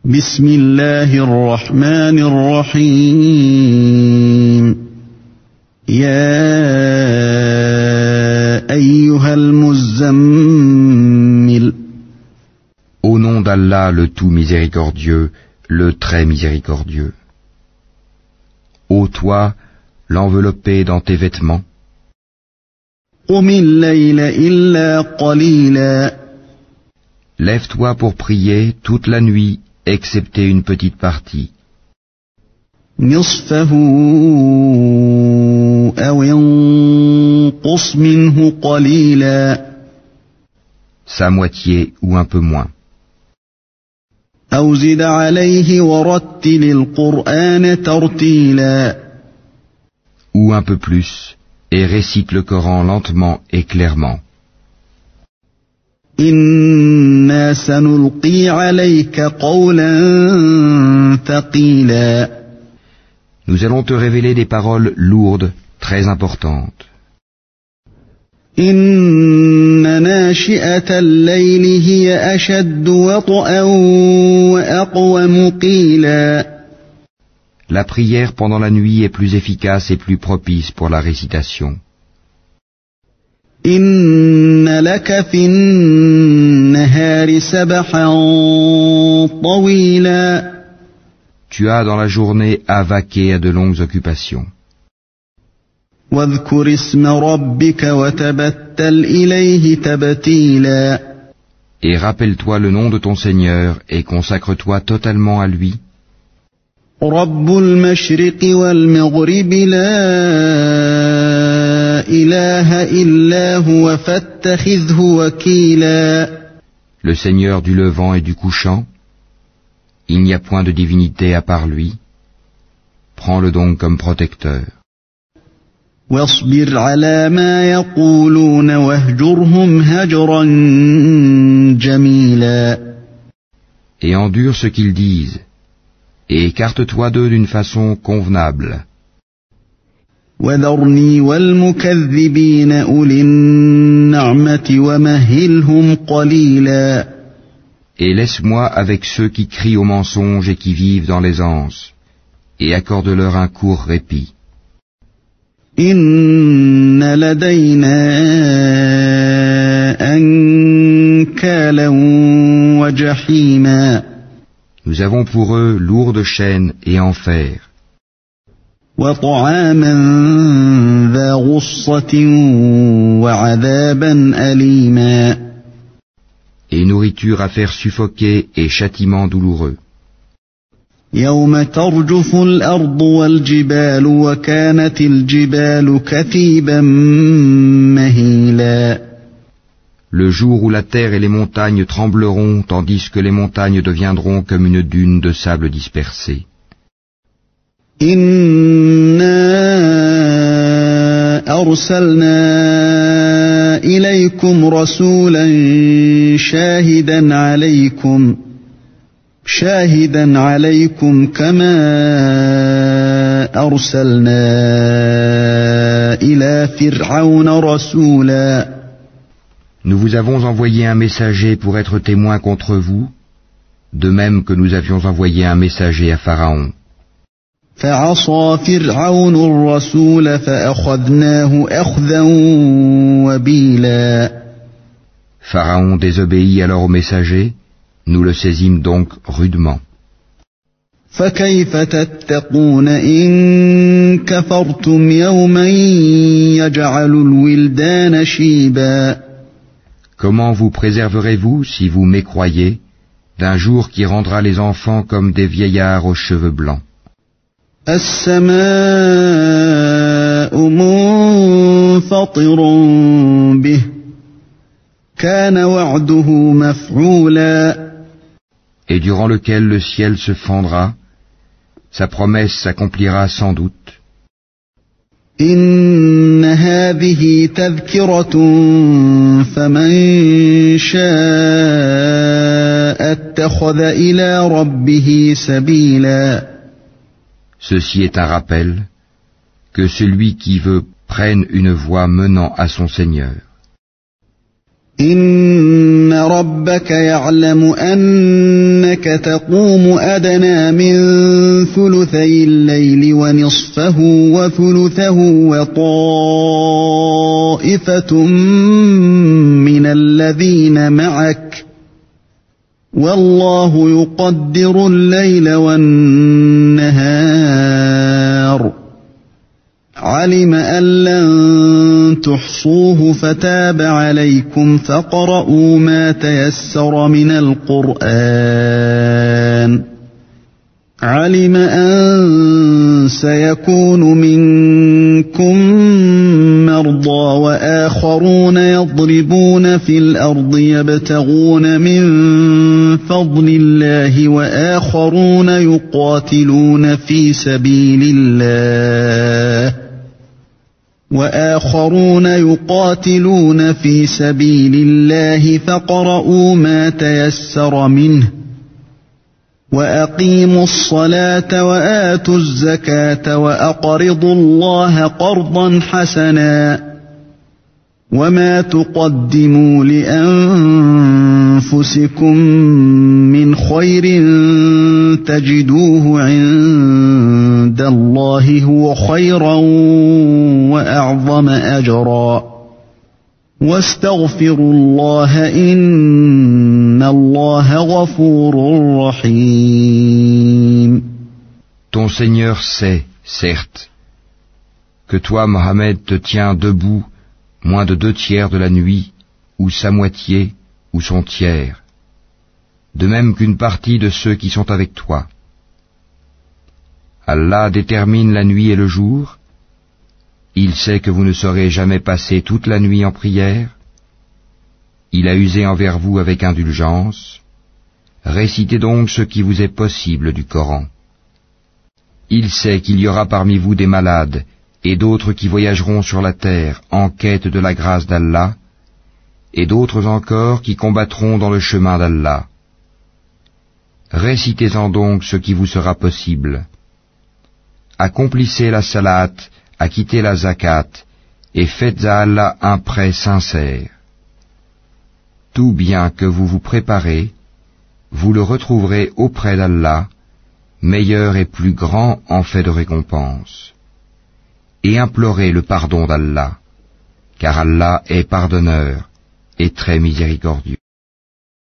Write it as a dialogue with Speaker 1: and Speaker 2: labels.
Speaker 1: بسم الله الرحمن الرحيم يا أيها المزمل
Speaker 2: Au nom d'Allah, le tout miséricordieux, le très miséricordieux. Ô toi, l'enveloppé dans tes vêtements,
Speaker 1: قم الليل إلا قليلا
Speaker 2: lève-toi pour prier toute la nuit, excepté une petite partie.
Speaker 1: نصفه أو انقص منه قليلا
Speaker 2: Sa moitié ou un peu moins.
Speaker 1: أو زد عليه ورتل القرآن ترتيلا
Speaker 2: Ou un peu plus, et récite le Coran lentement et clairement.
Speaker 1: إنا سنلقي عليك قولا ثقيلا
Speaker 2: Nous allons te révéler des paroles lourdes, très importantes.
Speaker 1: إن ناشئة الليل هي أشد وطئا وأقوم قيلا
Speaker 2: La prière pendant la nuit est plus efficace et plus propice pour la récitation.
Speaker 1: إن لك في النهار سبحا طويلا
Speaker 2: Tu as dans la journée à vaquer à de longues occupations.
Speaker 1: واذكر اسم ربك وتبتل إليه تبتيلا
Speaker 2: Et rappelle-toi le nom de ton Seigneur et consacre-toi totalement à lui.
Speaker 1: رب المشرق والمغرب لا إله إلا هو فاتخذه وكيلا
Speaker 2: Le Seigneur du levant et du couchant, il n'y a point de divinité à part lui. Prends-le donc comme protecteur.
Speaker 1: واصبر على ما يقولون واهجرهم هجرا جميلا
Speaker 2: Et endure ce qu'ils disent, et écarte-toi d'eux d'une façon convenable.
Speaker 1: وذرني والمكذبين أولي النعمة ومهلهم قليلا
Speaker 2: Et laisse-moi avec ceux qui crient au mensonge et qui vivent dans l'aisance, et accorde-leur un court répit.
Speaker 1: إن لدينا أنكالا وجحيما
Speaker 2: Nous avons pour eux lourdes chaînes et enfer,
Speaker 1: وطعاما ذا غصة وعذابا أليما
Speaker 2: et nourriture à faire suffoquer et châtiment douloureux.
Speaker 1: يوم ترجف الأرض والجبال وكانت الجبال كثيبا مهيلا
Speaker 2: Le jour où la terre et les montagnes trembleront, tandis que les montagnes deviendront comme une dune de sable dispersé.
Speaker 1: إنا أرسلنا إليكم رسولا شاهدا عليكم كما أرسلنا إلى فرعون رسولا
Speaker 2: Nous vous avons envoyé un messager pour être témoin contre vous, de même que nous avions envoyé un messager à Pharaon.
Speaker 1: فعصى فرعون الرسول فأخذناه أخذا وبيلا
Speaker 2: Pharaon désobéit alors au messager, nous le saisîmes donc rudement.
Speaker 1: فكيف تتقون إن كفرتم يوما يجعل الولدان شيبا
Speaker 2: Comment vous préserverez-vous, si vous mécroyez, d'un jour qui rendra les enfants comme des vieillards aux cheveux blancs?
Speaker 1: السماء منفطر به كان وعده مفعولا
Speaker 2: Et durant lequel le ciel se fendra, sa promesse s'accomplira sans doute.
Speaker 1: إن هذه تذكرة فمن شاء اتخذ إلى ربه سبيلا
Speaker 2: Ceci est un rappel, que celui qui veut prenne une voie menant à son Seigneur.
Speaker 1: إن ربك يعلم أنك تقوم أدنى من ثلثي الليل ونصفه وثلثه وطائفة من الذين معك والله يقدر الليل والنهار علم أن لن تحصوه فتاب عليكم فاقرؤوا ما تيسر من القرآن علم أن سيكون منكم مرضى وآخرون يضربون في الأرض يبتغون من فضل الله وآخرون يقاتلون في سبيل الله فاقرؤوا ما تيسر منه وأقيموا الصلاة وآتوا الزكاة وأقرضوا الله قرضا حسنا وما تقدموا لأنفسكم من خير تجدوه عند الله هو خيرا وأعظم أجرا واستغفروا الله إن الله غفور رحيم.
Speaker 2: Ton Seigneur sait, certes, que toi, Mohammed, te tiens debout moins de 2/3 de la nuit, ou sa moitié, ou son tiers, de même qu'une partie de ceux qui sont avec toi. Allah détermine la nuit et le jour. Il sait que vous ne saurez jamais passer toute la nuit en prière. Il a usé envers vous avec indulgence. Récitez donc ce qui vous est possible du Coran. Il sait qu'il y aura parmi vous des malades et d'autres qui voyageront sur la terre en quête de la grâce d'Allah, et d'autres encore qui combattront dans le chemin d'Allah. Récitez-en donc ce qui vous sera possible. Accomplissez la salat, acquittez la zakat, et faites à Allah un prêt sincère. Tout bien que vous vous préparez, vous le retrouverez auprès d'Allah, meilleur et plus grand en fait de récompense. Et implorez le pardon d'Allah, car Allah est pardonneur et très miséricordieux.